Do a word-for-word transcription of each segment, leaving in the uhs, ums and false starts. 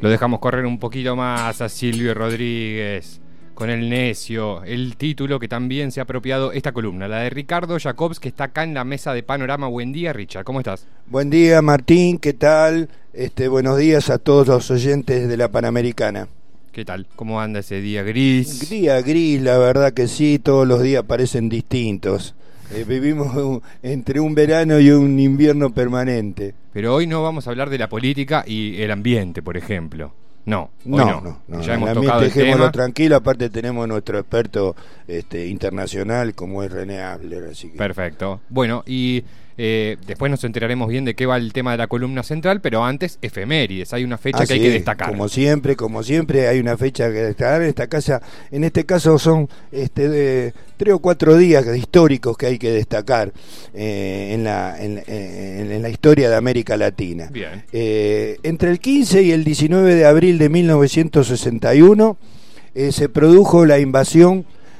Lo dejamos correr un poquito más a Silvio Rodríguez con El Necio, el título que también se ha apropiado esta columna, la de Ricardo Jacobs, que está acá en la mesa de Panorama. Buen día, Richard, ¿cómo estás? Buen día, Martín, ¿qué tal? Este, buenos días a todos los oyentes de la Panamericana. ¿Qué tal? ¿Cómo anda ese día gris? Día gris, la verdad que sí, todos los días parecen distintos. Eh, vivimos un, entre un verano y un invierno permanente. Pero hoy no vamos a hablar de la política y el ambiente, por ejemplo. No, no, no, no, no, ya no, hemos el tocado el dejémoslo tema. tranquilo, aparte tenemos nuestro experto este, internacional como es René Abler, así que... Perfecto. Bueno, y eh, después nos enteraremos bien de qué va el tema de la columna central, pero antes, efemérides, hay una fecha ah, que hay sí, que destacar. Como siempre, como siempre, hay una fecha que destacar en esta casa. En este caso son este, de, tres o cuatro días históricos que hay que destacar eh, en, la, en, en, en la historia de América Latina. Bien. Eh, entre el quince y el diecinueve de abril de mil novecientos sesenta y uno eh, se produjo la invasión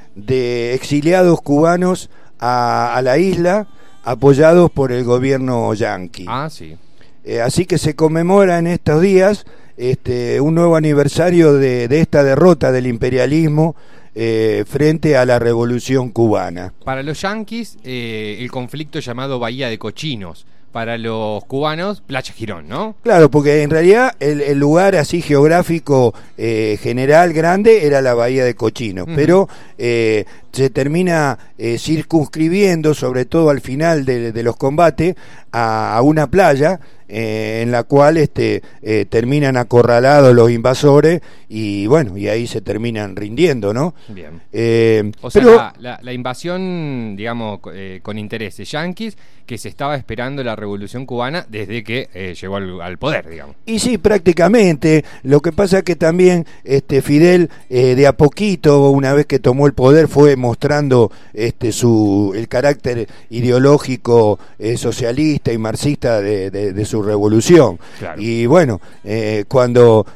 de exiliados cubanos a, a la isla, apoyados por el gobierno yanqui. Ah, sí. Eh, así que se conmemora en estos días este, un nuevo aniversario de, de esta derrota del imperialismo eh, frente a la revolución cubana. Para los yanquis, eh, el conflicto llamado Bahía de Cochinos. Para los cubanos, Playa Girón, ¿no? Claro, porque en realidad el, el lugar así geográfico eh, general grande era la Bahía de Cochinos, uh-huh. pero eh, se termina eh, circunscribiendo, sobre todo al final de, de los combates, a, a una playa eh, en la cual este, eh, terminan acorralados los invasores y bueno, y ahí se terminan rindiendo, ¿no? Bien. Eh, o sea, pero, la, la, la invasión, digamos, eh, con intereses yanquis, que se estaba esperando la revolución cubana desde que eh, llegó al, al poder, digamos. Y sí, prácticamente. Lo que pasa es que también este Fidel eh, de a poquito, una vez que tomó el poder, fue mostrando este su el carácter ideológico eh, socialista y marxista de, de, de su revolución. Claro. Y bueno, eh, cuando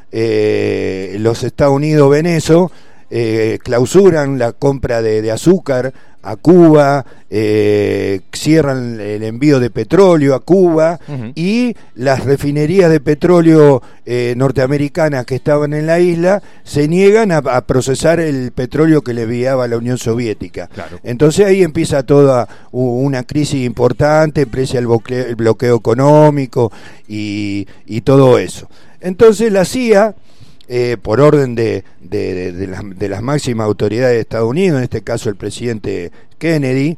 eh, los Estados Unidos ven eso, eh, clausuran la compra de, de azúcar a Cuba, eh, cierran el envío de petróleo a Cuba, uh-huh. y las refinerías de petróleo eh, norteamericanas que estaban en la isla se niegan a, a procesar el petróleo que le enviaba la Unión Soviética. Claro. Entonces ahí empieza toda una crisis importante, empieza el bloqueo, el bloqueo económico y, y todo eso. Entonces la C I A, Eh, por orden de, de, de, de, las, de las máximas autoridades de Estados Unidos, en este caso el presidente Kennedy,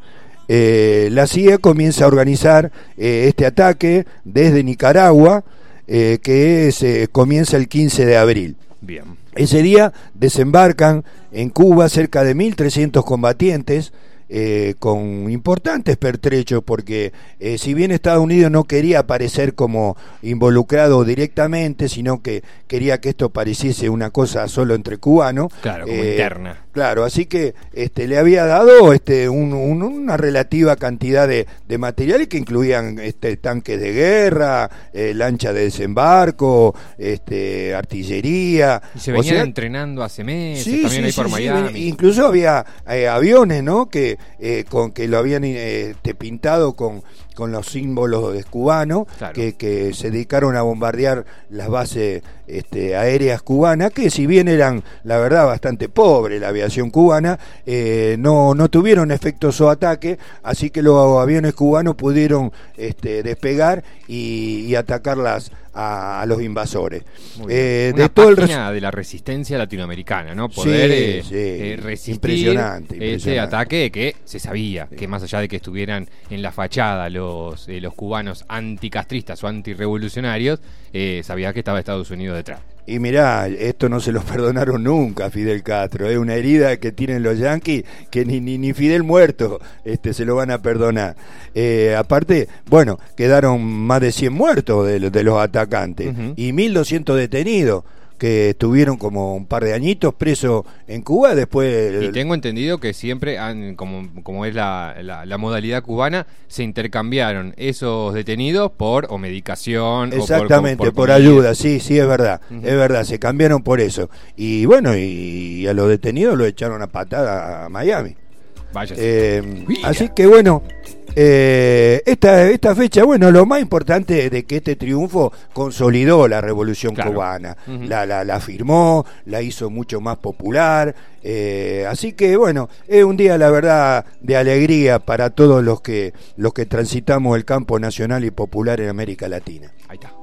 eh, la C I A comienza a organizar eh, este ataque desde Nicaragua, eh, que se comienza el quince de abril. Bien. Ese día desembarcan en Cuba cerca de mil trescientos combatientes, Eh, con importantes pertrechos, porque eh, si bien Estados Unidos no quería aparecer como involucrado directamente, sino que quería que esto pareciese una cosa solo entre cubanos, claro, como eh, interna. Claro, así que este, le había dado este, un, un, una relativa cantidad de, de materiales que incluían este, tanques de guerra, eh, lancha de desembarco, este, artillería. Y se venían o sea, entrenando hace meses, sí, también sí, ahí por sí, Miami. Sí, incluso había eh, aviones, ¿no? Que Eh, con que lo habían eh, te pintado con, con los símbolos cubanos, claro. que, que se dedicaron a bombardear las bases este, aéreas cubanas, que si bien eran, la verdad, bastante pobre la aviación cubana, eh, no, no tuvieron efectos o ataque, así que los aviones cubanos pudieron este, despegar y, y atacarlas a, a los invasores. Eh, Una de todo página el res... de la resistencia latinoamericana, ¿no? Poder sí, eh, sí. Eh, resistir impresionante, ese impresionante. ataque que se sabía, sí. que más allá de que estuvieran en la fachada los, eh, los cubanos anticastristas o antirrevolucionarios, eh, sabía que estaba Estados Unidos detrás. Y mirá, esto no se lo perdonaron nunca a Fidel Castro, es ¿eh? una herida que tienen los yanquis que ni, ni, ni Fidel muerto este, se lo van a perdonar. Eh, aparte, bueno, quedaron más de cien muertos de, de los atacantes, uh-huh. y mil doscientos detenidos, que estuvieron como un par de añitos presos en Cuba. Después y tengo entendido que siempre han, como, como es la, la, la modalidad cubana, se intercambiaron esos detenidos por o medicación, exactamente, o por, por, por ayuda, sí, sí, es verdad, uh-huh. es verdad, se cambiaron por eso. Y bueno, y, y a los detenidos los echaron a patada a Miami. Vaya. Eh, así que bueno, Eh, esta, esta fecha, bueno, lo más importante de que este triunfo consolidó la revolución claro. cubana, Uh-huh. la, la, la firmó, la hizo mucho más popular, eh, así que bueno, es un día la verdad de alegría para todos los que, los que transitamos el campo nacional y popular en América Latina. Ahí está.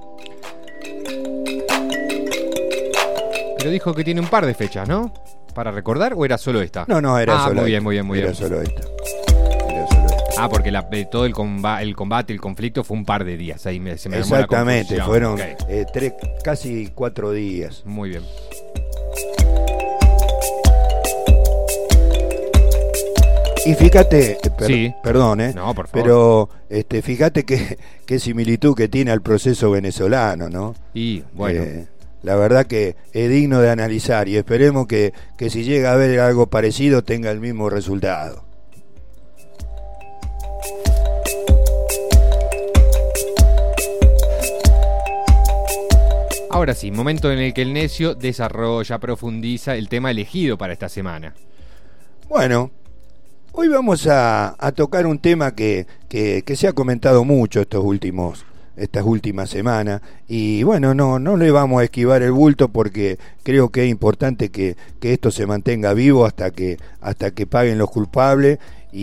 Pero dijo que tiene un par de fechas, ¿no? ¿Para recordar o era solo esta? No, no, era ah, solo muy esta. bien, muy bien, muy era bien. Solo esta. Era solo esta. Ah, porque la, eh, todo el, comba, el combate, el conflicto fue un par de días. Ahí me, se me armó la Exactamente, confusión. fueron Okay. eh, tres, casi cuatro días. Muy bien. Y fíjate, per, Sí. perdón, ¿eh? No, por favor. Pero este, fíjate qué qué similitud que tiene al proceso venezolano, ¿no? Y bueno. Eh, la verdad que es digno de analizar y esperemos que, que si llega a haber algo parecido tenga el mismo resultado. Ahora sí, momento en el que el necio desarrolla, profundiza el tema elegido para esta semana. Bueno, hoy vamos a, a tocar un tema que, que, que se ha comentado mucho estos últimos, estas últimas semanas y bueno, no, no le vamos a esquivar el bulto porque creo que es importante que, que esto se mantenga vivo hasta que, hasta que paguen los culpables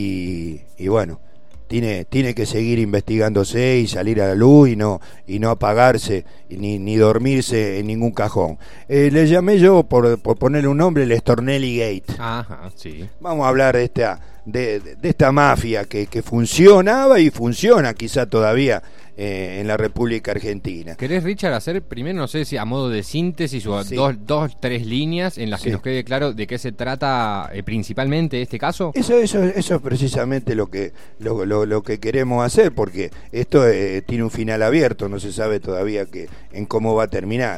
y, y bueno, tiene, tiene que seguir investigándose y salir a la luz y no, y no apagarse ni, ni dormirse en ningún cajón. Eh, le llamé yo, por, por ponerle un nombre, el Stornelli Gate. Ajá, sí. Vamos a hablar de esta, de, de esta mafia que, que funcionaba y funciona quizá todavía eh, en la República Argentina. ¿Querés, Richard, hacer primero, no sé si a modo de síntesis o Sí. dos, dos, tres líneas en las Sí. que nos quede claro de qué se trata eh, principalmente este caso? Eso, eso, eso es precisamente lo que, lo, lo, lo que queremos hacer, porque esto eh, tiene un final abierto, no se sabe todavía que, en cómo va a terminar.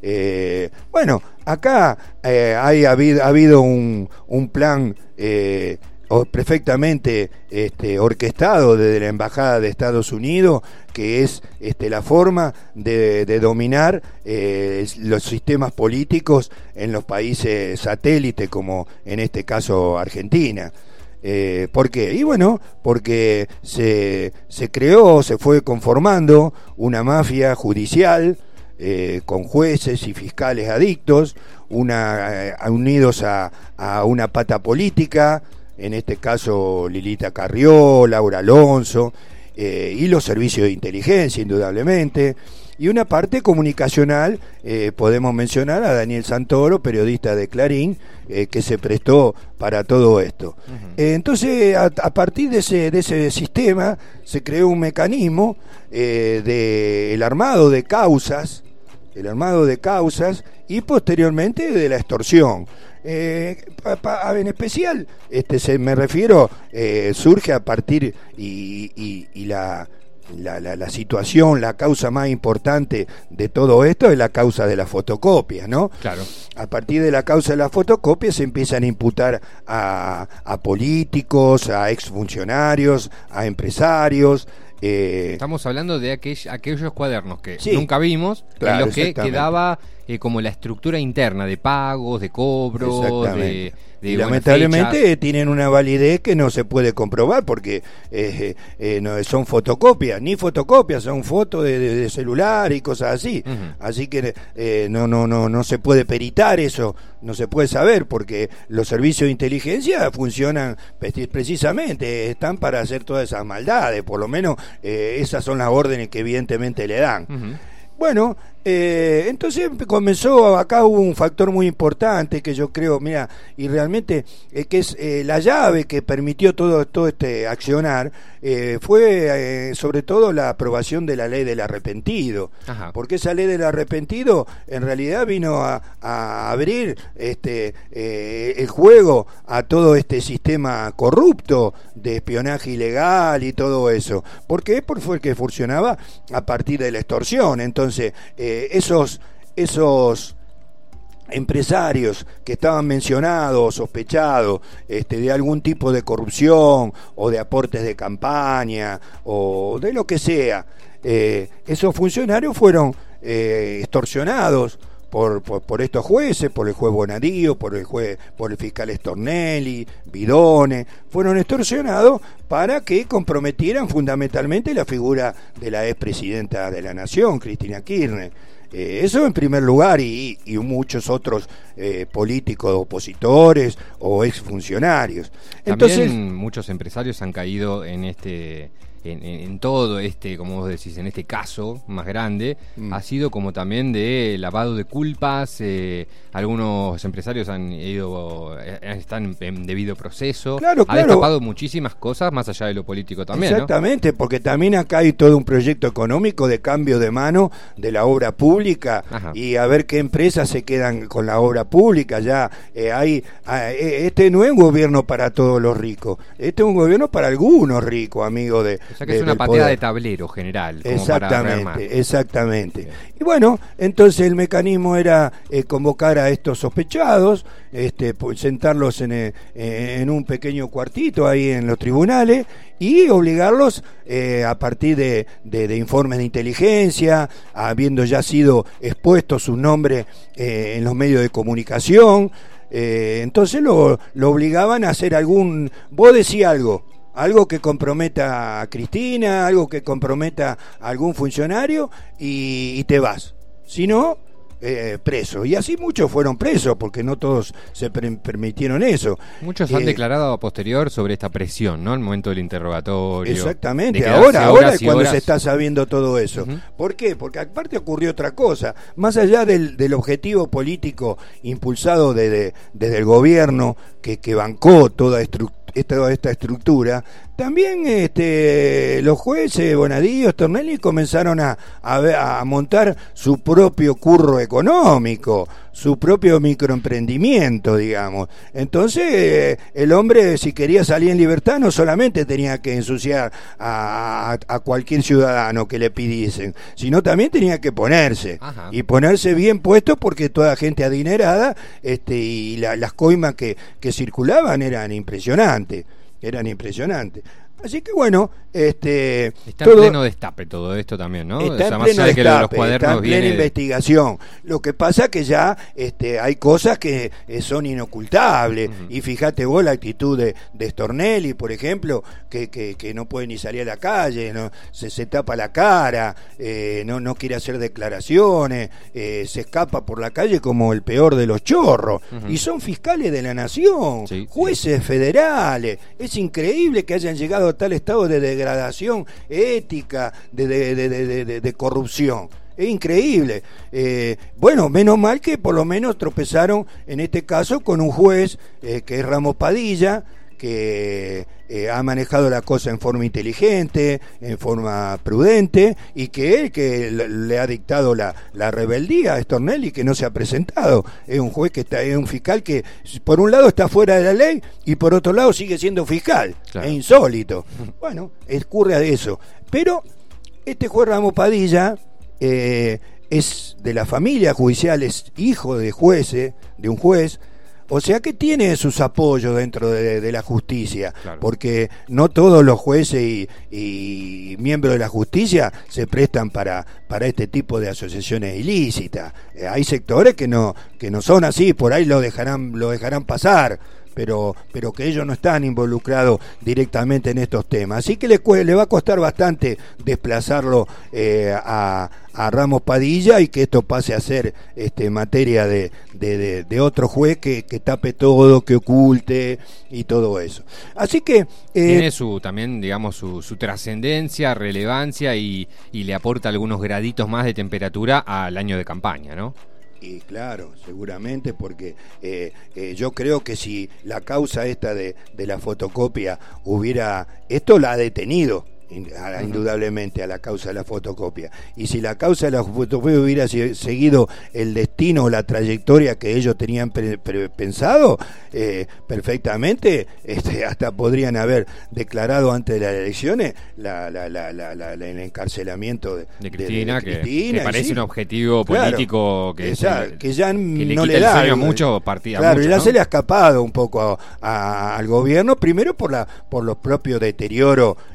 Eh, bueno, acá eh, hay, ha habido, ha habido un, un plan eh, perfectamente este, orquestado desde la Embajada de Estados Unidos, que es este, la forma de, de dominar eh, los sistemas políticos en los países satélites, como en este caso Argentina. Eh, ¿Por qué? Y bueno, porque se, se creó, se fue conformando una mafia judicial eh, con jueces y fiscales adictos, una, eh, unidos a, a una pata política, en este caso Lilita Carrió, Laura Alonso, eh, y los servicios de inteligencia, indudablemente, y una parte comunicacional, eh, podemos mencionar a Daniel Santoro, periodista de Clarín, eh, que se prestó para todo esto. Uh-huh. Eh, entonces, a, a partir de ese, de ese sistema, se creó un mecanismo eh, de el armado de causas, el armado de causas, y posteriormente de la extorsión. Eh, pa, pa, en especial, este, se, me refiero, eh, surge a partir y, y, y la, la, la, la situación, la causa más importante de todo esto es la causa de las fotocopias, ¿no? Claro. A partir de la causa de las fotocopias se empiezan a imputar a, a políticos, a exfuncionarios, a empresarios. Eh, Estamos hablando de aquel, aquellos cuadernos que sí, nunca vimos, claro, en los que exactamente. quedaba eh, como la estructura interna de pagos, de cobros, de, de y buenas lamentablemente fechas. Tienen una validez que no se puede comprobar porque eh, eh, no, son fotocopias, ni fotocopias, son fotos de, de, de celular y cosas así. Uh-huh. Así que eh, no, no, no, no se puede peritar eso, no se puede saber porque los servicios de inteligencia funcionan precisamente, están para hacer todas esas maldades, por lo menos eh, esas son las órdenes que evidentemente le dan. Uh-huh. Bueno, eh, entonces comenzó, acá hubo un factor muy importante que yo creo, mira, y realmente eh, que es eh, la llave que permitió todo, todo este accionar, eh, fue eh, sobre todo la aprobación de la ley del arrepentido. Ajá. Porque esa ley del arrepentido en realidad vino a, a abrir este eh, el juego a todo este sistema corrupto de espionaje ilegal y todo eso. ¿Por qué? Porque funcionaba a partir de la extorsión. Entonces, eh, esos esos empresarios que estaban mencionados, sospechados este, de algún tipo de corrupción o de aportes de campaña o de lo que sea, eh, esos funcionarios fueron eh, extorsionados por, por, por estos jueces, por el juez Bonadío, por el juez, por el fiscal Stornelli, Bidone, fueron extorsionados para que comprometieran fundamentalmente la figura de la expresidenta de la Nación, Cristina Kirchner. Eh, eso en primer lugar, y, y muchos otros eh, políticos opositores o exfuncionarios. Entonces, también muchos empresarios han caído en este en, en, en todo este, como vos decís, en este caso más grande, mm. ha sido como también de lavado de culpas. Eh, algunos empresarios han ido, eh, están en debido proceso. Claro, ha claro. destapado muchísimas cosas más allá de lo político también. Exactamente, ¿no? Porque también acá hay todo un proyecto económico de cambio de mano de la obra pública. Ajá. Y a ver qué empresas se quedan con la obra pública. Ya eh, hay, eh, este no es un gobierno para todos los ricos, este es un gobierno para algunos ricos, amigos de. O sea que de, es una pateada poder. de tablero general. Como exactamente, para exactamente. Bien. Y bueno, entonces el mecanismo era eh, convocar a estos sospechados, este, pues, sentarlos en, eh, en un pequeño cuartito ahí en los tribunales y obligarlos eh, a partir de, de, de informes de inteligencia, habiendo ya sido expuestos sus nombres eh, en los medios de comunicación. Eh, entonces lo, lo obligaban a hacer algún. Vos decís algo. Algo que comprometa a Cristina, algo que comprometa a algún funcionario y, y te vas. Si no, eh, preso. Y así muchos fueron presos, porque no todos se per- permitieron eso. Muchos eh, han declarado a posterior sobre esta presión, ¿no? El momento del interrogatorio. Exactamente. Ahora, ahora es cuando horas. se está sabiendo todo eso. Uh-huh. ¿Por qué? Porque aparte ocurrió otra cosa. Más allá del, del objetivo político impulsado de, de, desde el gobierno que, que bancó toda estructura, Esta, esta estructura, también este, los jueces Bonadío, Stornelli comenzaron a, a, a montar su propio curro económico, su propio microemprendimiento, digamos. Entonces eh, el hombre, si quería salir en libertad, no solamente tenía que ensuciar a, a, a cualquier ciudadano que le pidiesen, sino también tenía que ponerse. Ajá. Y ponerse bien puesto, porque toda gente adinerada este, y la, las coimas que, que circulaban eran impresionantes. Eran impresionantes. Así que bueno, este está todo, en pleno destape todo esto también, ¿no? Está o sea, en más pleno allá de que destape, los cuadernos está en plena viene... investigación. Lo que pasa que ya este, hay cosas que eh, son inocultables. Uh-huh. Y fíjate vos la actitud de, de Stornelli, por ejemplo, que, que, que no puede ni salir a la calle, no se, se tapa la cara, eh, no, no quiere hacer declaraciones, eh, se escapa por la calle como el peor de los chorros. Uh-huh. Y son fiscales de la nación, sí, jueces sí. federales. Es increíble que hayan llegado a tal estado de degradación ética, de, de, de, de, de, de corrupción. Es increíble. Eh, bueno, menos mal que por lo menos tropezaron en este caso con un juez eh, que es Ramos Padilla, que eh, ha manejado la cosa en forma inteligente, en forma prudente, y que él que le ha dictado la, la rebeldía a Stornelli, que no se ha presentado. Es un juez que está, es un fiscal que por un lado está fuera de la ley y por otro lado sigue siendo fiscal. Claro. Es insólito. Bueno, ocurre a eso. Pero este juez Ramos Padilla eh, es de la familia judicial, es hijo de jueces, de un juez. O sea que tiene sus apoyos dentro de, de la justicia, claro. Porque no todos los jueces y, y miembros de la justicia se prestan para, para este tipo de asociaciones ilícitas. Eh, hay sectores que no, que no son así, por ahí lo dejarán, lo dejarán pasar. Pero, pero que ellos no están involucrados directamente en estos temas. Así que le, le va a costar bastante desplazarlo eh, a, a Ramos Padilla y que esto pase a ser este, materia de, de, de, de otro juez que, que tape todo, que oculte y todo eso. Así que... Eh, tiene su también, digamos, su, su trascendencia, relevancia y, y le aporta algunos graditos más de temperatura al año de campaña, ¿no? Y claro, seguramente, porque eh, eh, yo creo que si la causa esta de, de la fotocopia hubiera... Esto la ha detenido, indudablemente, a la causa de la fotocopia. Y si la causa de la fotocopia hubiera seguido el destino o la trayectoria que ellos tenían pre- pre- pensado, eh, perfectamente, este, hasta podrían haber declarado antes de las elecciones la, la, la, la, la, la, el encarcelamiento de, de Cristina, de, de que, Cristina, que parece sí, un objetivo político, claro, que, esa, se, que ya que no le, le da a mucho partido. Claro, mucho, ya ¿no? se le ha escapado un poco a, a, al gobierno, primero por la por los propios deterioros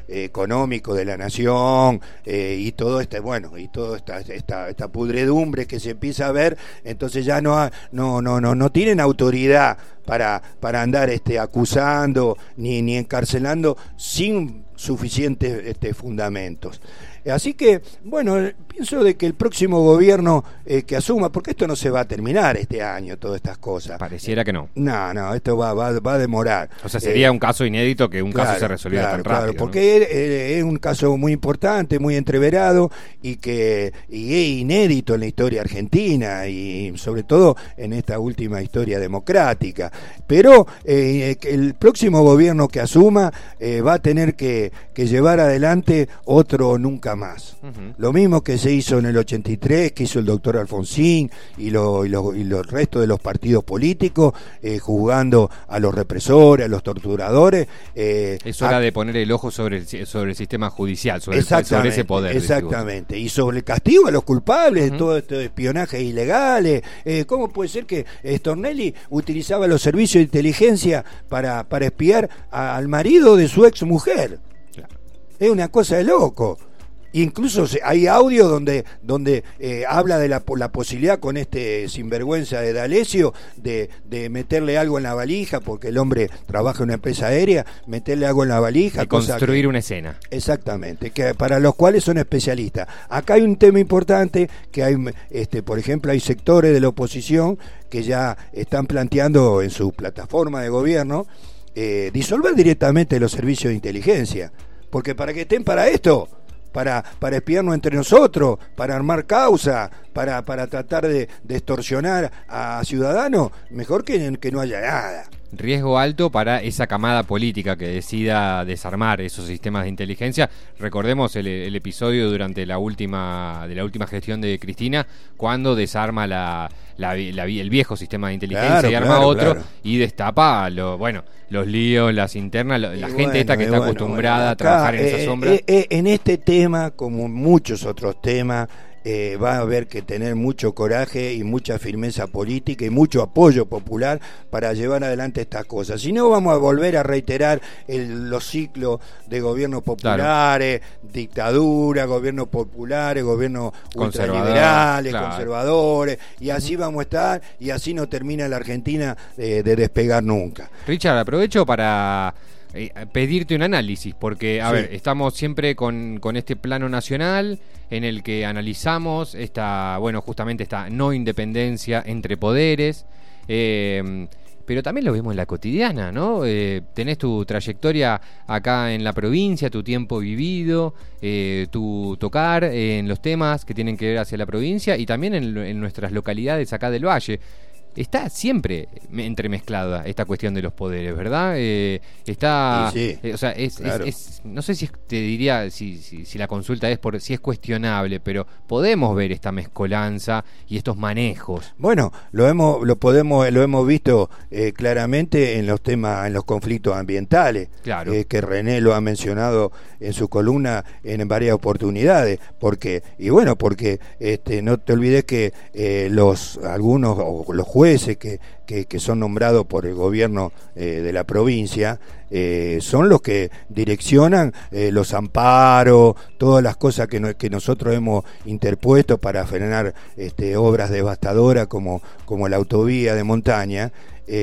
eh, económico de la nación eh, y todo este, bueno, y toda esta, esta, esta pudredumbre que se empieza a ver, entonces ya no, ha, no, no, no, no tienen autoridad para, para andar este, acusando ni, ni encarcelando sin suficientes este, fundamentos. Así que, bueno, pienso de que el próximo gobierno eh, que asuma, porque esto no se va a terminar este año, todas estas cosas. Pareciera que no. No, no, esto va, va, va a demorar. O sea, sería eh, un caso inédito que un claro, caso se resolviera claro, tan rápido. Claro, porque ¿no? es, es un caso muy importante, muy entreverado y que y es inédito en la historia argentina y sobre todo en esta última historia democrática. Pero eh, el próximo gobierno que asuma eh, va a tener que, que llevar adelante otro nunca más. Uh-huh. Lo mismo que se hizo en el ochenta y tres, que hizo el doctor Alfonsín y, lo, y, lo, y los restos de los partidos políticos, eh, juzgando a los represores, a los torturadores. Eh, es hora a... de poner el ojo sobre el, sobre el sistema judicial, sobre, el, sobre ese poder. Exactamente, y sobre el castigo a los culpables uh-huh. de todo este espionaje ilegales. Eh, ¿Cómo puede ser que Stornelli utilizaba los servicios de inteligencia para, para espiar a, al marido de su ex mujer? Claro. Es una cosa de loco. Incluso hay audio donde donde eh, habla de la, la posibilidad con este sinvergüenza de D'Alessio de, de meterle algo en la valija, porque el hombre trabaja en una empresa aérea, meterle algo en la valija. Y construir que, una escena. Exactamente, que para los cuales son especialistas. Acá hay un tema importante, que hay, este, por ejemplo, hay sectores de la oposición que ya están planteando en su plataforma de gobierno eh, disolver directamente los servicios de inteligencia, porque para que estén para esto... Para, para espiarnos entre nosotros, para armar causa, para, para tratar de, de extorsionar a ciudadanos, mejor que, que no haya nada. Riesgo alto para esa camada política que decida desarmar esos sistemas de inteligencia. Recordemos el, el episodio durante la última de la última gestión de Cristina, cuando desarma la, la, la el viejo sistema de inteligencia claro, y arma claro, otro claro. y destapa lo, bueno, los líos, las internas, lo, la gente bueno, esta que está bueno, acostumbrada bueno, acá, a trabajar en eh, esa sombra. Eh, eh, en este tema, como en muchos otros temas, Eh, va a haber que tener mucho coraje y mucha firmeza política y mucho apoyo popular para llevar adelante estas cosas. Si no, vamos a volver a reiterar el, los ciclos de gobiernos populares, claro. dictadura, gobiernos populares, gobiernos ultraliberales, claro. conservadores, y así vamos a estar, y así no termina la Argentina de, de despegar nunca. Richard, aprovecho para... Eh, pedirte un análisis, porque, a sí. ver, estamos siempre con, con este plano nacional en el que analizamos esta, bueno, justamente esta no independencia entre poderes, eh, pero también lo vemos en la cotidiana, ¿no? Eh, tenés tu trayectoria acá en la provincia, tu tiempo vivido, eh, tu tocar eh, en los temas que tienen que ver hacia la provincia y también en, en nuestras localidades acá del Valle. Está siempre entremezclada esta cuestión de los poderes, ¿verdad? Eh, está, sí, eh, o sea, es, claro. es, es, no sé si es, te diría si, si, si la consulta es por si es cuestionable, pero podemos ver esta mezcolanza y estos manejos. Bueno, lo hemos, lo podemos, lo hemos visto eh, claramente en los temas, en los conflictos ambientales, claro. eh, que René lo ha mencionado en su columna en varias oportunidades, porque y bueno, porque este, no te olvides que eh, los algunos o los jueces Que, que, que son nombrados por el gobierno eh, de la provincia eh, son los que direccionan eh, los amparos, todas las cosas que, no, que nosotros hemos interpuesto para frenar este, obras devastadoras como, como la autovía de montaña.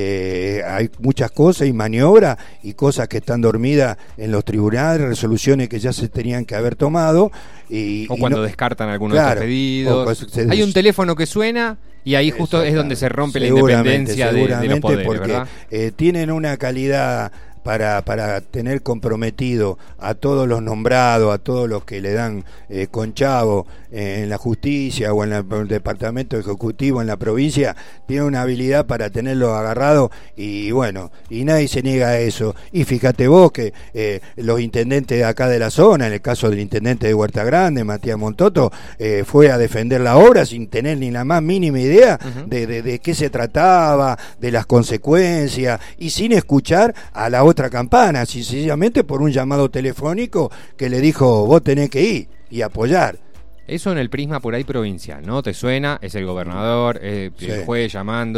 Eh, hay muchas cosas y maniobras y cosas que están dormidas en los tribunales, resoluciones que ya se tenían que haber tomado y, o cuando y no, descartan algunos claro, de estos pedidos se, hay un teléfono que suena y ahí justo es donde se rompe la independencia de, de los poderes, porque ¿verdad? Eh, tienen una calidad para, para tener comprometido a todos los nombrados, a todos los que le dan eh, conchavo eh, en la justicia o en la, el departamento ejecutivo en la provincia, tiene una habilidad para tenerlo agarrado y bueno, y nadie se niega a eso. Y fíjate vos que eh, los intendentes de acá de la zona, en el caso del intendente de Huerta Grande, Matías Montoto, eh, fue a defender la obra sin tener ni la más mínima idea uh-huh. de, de, de qué se trataba, de las consecuencias, y sin escuchar a la otra campana, sencillamente por un llamado telefónico que le dijo vos tenés que ir y apoyar. Eso en el prisma por ahí provincial, ¿no? ¿Te suena? Es el gobernador, eh, sí. el juez llamando,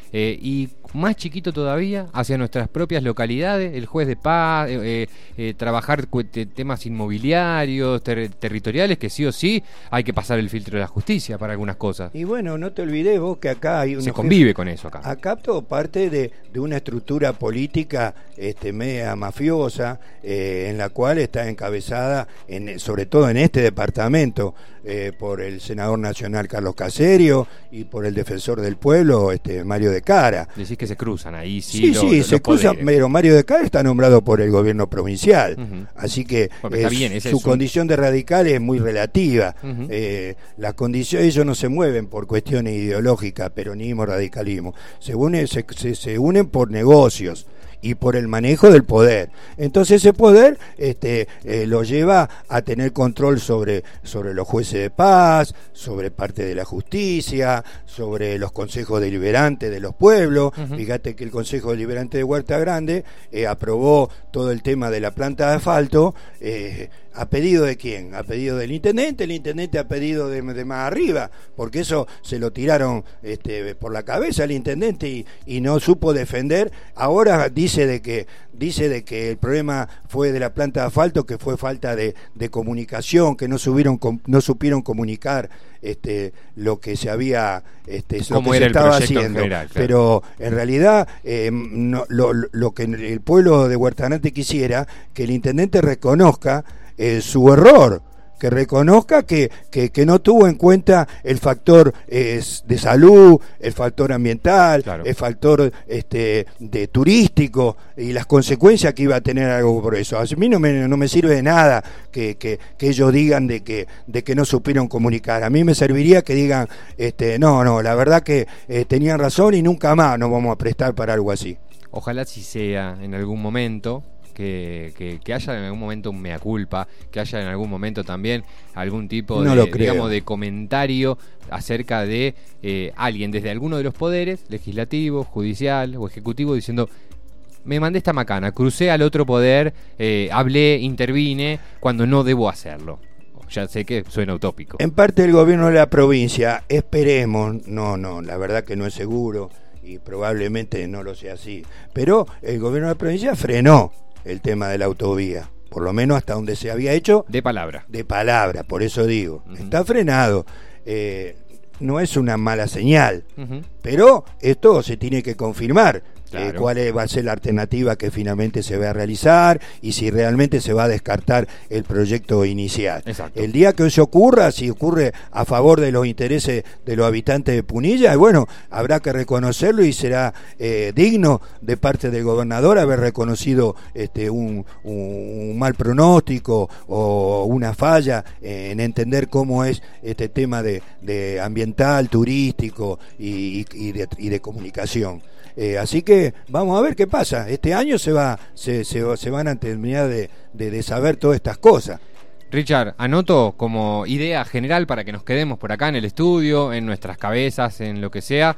eh, y más chiquito todavía, hacia nuestras propias localidades, el juez de paz, eh, eh, eh, trabajar temas inmobiliarios, ter territoriales, que sí o sí hay que pasar el filtro de la justicia para algunas cosas. Y bueno, no te olvides vos que acá hay... Se convive con eso acá. Acá todo parte de, de una estructura política este, media mafiosa, eh, en la cual está encabezada, en, sobre todo en este departamento, eh, por el senador nacional Carlos Caserio y por el defensor del pueblo, este, Mario de Cara. Decís que se cruzan ahí, sí. Sí, lo, sí, lo, se cruzan, pero Mario de Cara está nombrado por el gobierno provincial, uh-huh. Así que bueno, es, bien, su es condición un... de radical es muy relativa. Uh-huh. eh, las condiciones, ellos no se mueven por cuestiones ideológicas, peronismo, radicalismo, se unen, se, se, se unen por negocios y por el manejo del poder. Entonces ese poder este, eh, lo lleva a tener control sobre, sobre los jueces de paz, sobre parte de la justicia, sobre los consejos deliberantes de los pueblos. Uh-huh. Fíjate que el Consejo Deliberante de Huerta Grande eh, aprobó todo el tema de la planta de asfalto, eh, ¿a pedido de quién? A pedido del intendente, el intendente a pedido de, de más arriba, porque eso se lo tiraron este, por la cabeza al intendente y, y no supo defender. Ahora dice de que dice de que el problema fue de la planta de asfalto, que fue falta de, de comunicación, que no subieron, no supieron comunicar este, lo que se había este, lo que se estaba haciendo, general, claro. Pero en realidad eh, no, lo, lo que el pueblo de Huerta Grande quisiera que el intendente reconozca eh, su error, que reconozca que, que, que no tuvo en cuenta el factor eh, de salud, el factor ambiental, claro. El factor este, de turístico y las consecuencias que iba a tener algo por eso. A mí no me, no me sirve de nada que, que, que ellos digan de que, de que no supieron comunicar. A mí me serviría que digan, este, no, no, la verdad que eh, tenían razón y nunca más nos vamos a prestar para algo así. Ojalá si sea en algún momento... Que, que, que haya en algún momento un mea culpa, que haya en algún momento también algún tipo no de, lo digamos, de comentario acerca de eh, alguien desde alguno de los poderes, legislativo, judicial o ejecutivo, diciendo: me mandé esta macana, crucé al otro poder, eh, hablé, intervine, cuando no debo hacerlo. Ya sé que suena utópico. En parte el gobierno de la provincia, esperemos, no, no, la verdad que no es seguro y probablemente no lo sea así, pero el gobierno de la provincia frenó el tema de la autovía, por lo menos hasta donde se había hecho de palabra, de palabra, por eso digo, uh-huh. Está frenado, eh, no es una mala señal, uh-huh. Pero esto se tiene que confirmar. Claro. Eh, cuál es, va a ser la alternativa que finalmente se va a realizar y si realmente se va a descartar el proyecto inicial. Exacto. El día que eso ocurra, si ocurre a favor de los intereses de los habitantes de Punilla, bueno, habrá que reconocerlo y será eh, digno de parte del gobernador haber reconocido este, un, un, un mal pronóstico o una falla en entender cómo es este tema de, de ambiental, turístico y, y, y, de, y de comunicación. Eh, así que vamos a ver qué pasa. Este año se va, se, se, se van a terminar de, de, de saber todas estas cosas. Richard, anoto como idea general para que nos quedemos por acá en el estudio, en nuestras cabezas, en lo que sea,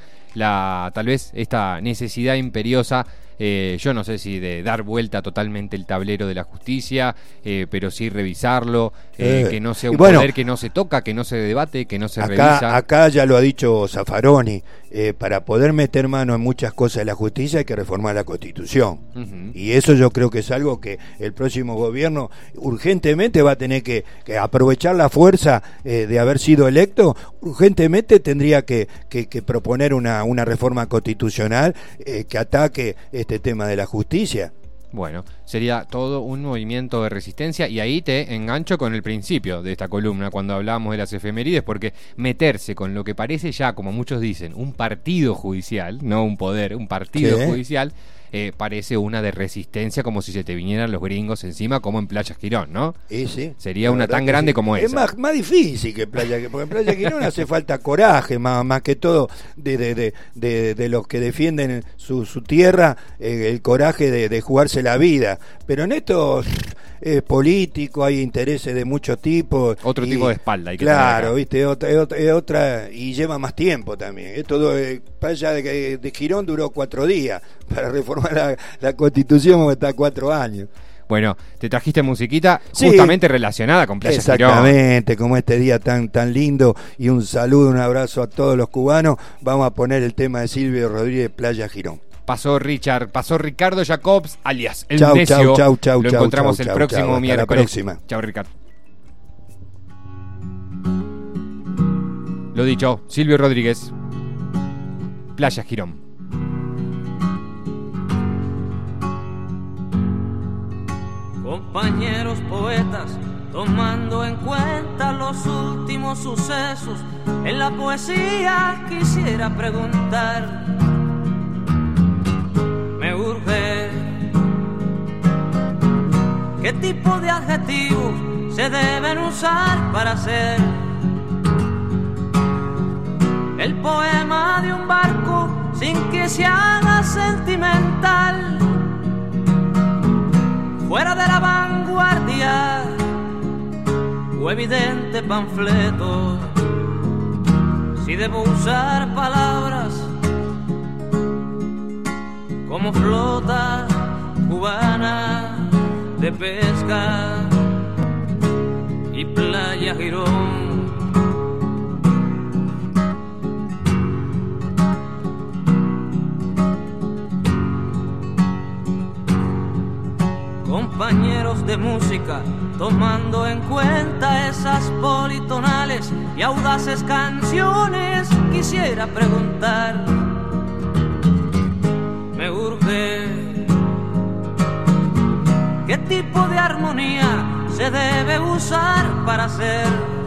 la tal vez esta necesidad imperiosa, eh, yo no sé si de dar vuelta totalmente el tablero de la justicia, eh, pero sí revisarlo, eh, eh, que no sea un bueno, poder que no se toca, que no se debate, que no se acá, revisa. Acá ya lo ha dicho Zaffaroni, eh, para poder meter mano en muchas cosas de la justicia hay que reformar la Constitución. Uh-huh. Y eso yo creo que es algo que el próximo gobierno urgentemente va a tener que, que aprovechar la fuerza eh, de haber sido electo, urgentemente tendría que, que, que proponer una, una reforma constitucional eh, que ataque este tema de la justicia. Bueno, sería todo un movimiento de resistencia y ahí te engancho con el principio de esta columna cuando hablábamos de las efemérides, porque meterse con lo que parece ya, como muchos dicen, un partido judicial, no un poder, un partido ¿Qué? judicial, eh, parece una de resistencia, como si se te vinieran los gringos encima, como en Playa Girón, ¿no? Sí, sí. Sería una tan grande sí. como esa. Es más, más difícil que Playa Girón, porque en Playa Girón hace falta coraje, más, más que todo de, de, de, de, de los que defienden su, su tierra, eh, el coraje de, de jugarse la vida. Pero en esto es político, hay intereses de muchos tipos. Otro y, tipo de espalda. Hay que claro, viste, otra, es otra, es otra, y lleva más tiempo también. Esto eh, Playa de, de Girón duró cuatro días para reformar la, la Constitución, está cuatro años. Bueno, te trajiste musiquita Sí. justamente relacionada con Playa Girón. Exactamente, como este día tan tan lindo, y un saludo, un abrazo a todos los cubanos. Vamos a poner el tema de Silvio Rodríguez, Playa Girón. Pasó Richard, pasó Ricardo Jacobs, alias El Chau, Necio. chau, chau, chau, Lo chau, encontramos chau, el chau, próximo chau. Hasta la miércoles. próxima. Chau, Ricardo. Lo dicho, Silvio Rodríguez, Playa Girón. Compañeros poetas, tomando en cuenta los últimos sucesos, en la poesía quisiera preguntar, me urge, ¿qué tipo de adjetivos se deben usar para hacer el poema de un barco sin que se haga sentimental? Fuera de la vanguardia o evidente panfleto, si debo usar palabras como flota cubana de pesca y Playa Girón. Compañeros de música, tomando en cuenta esas politonales y audaces canciones, quisiera preguntar, me urge, ¿qué tipo de armonía se debe usar para hacer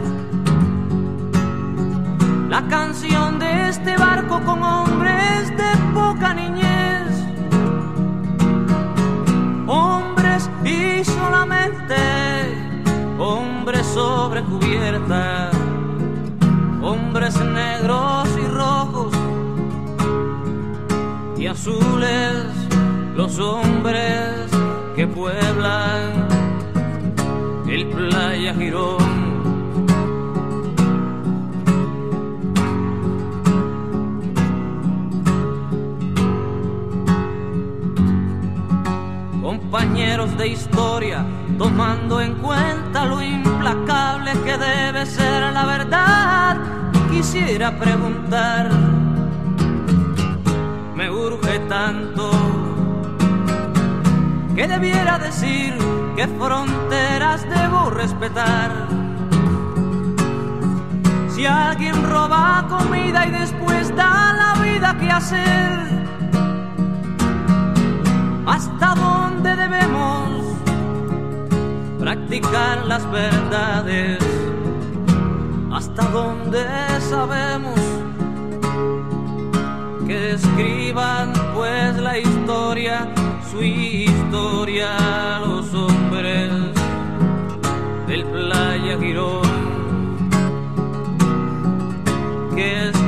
la canción de este barco con hombres de poca niñez? Hombres y solamente hombres sobre cubierta, hombres negros y rojos y azules, los hombres que pueblan el Playa Girón. Compañeros de historia, tomando en cuenta lo implacable que debe ser la verdad, quisiera preguntar, me urge tanto, que debiera decir, qué fronteras debo respetar. Si alguien roba comida y después da la vida, ¿qué hacer? ¿Hasta dónde debemos practicar las verdades? ¿Hasta dónde sabemos que escriban pues la historia, su historia, los hombres del Playa Girón? Que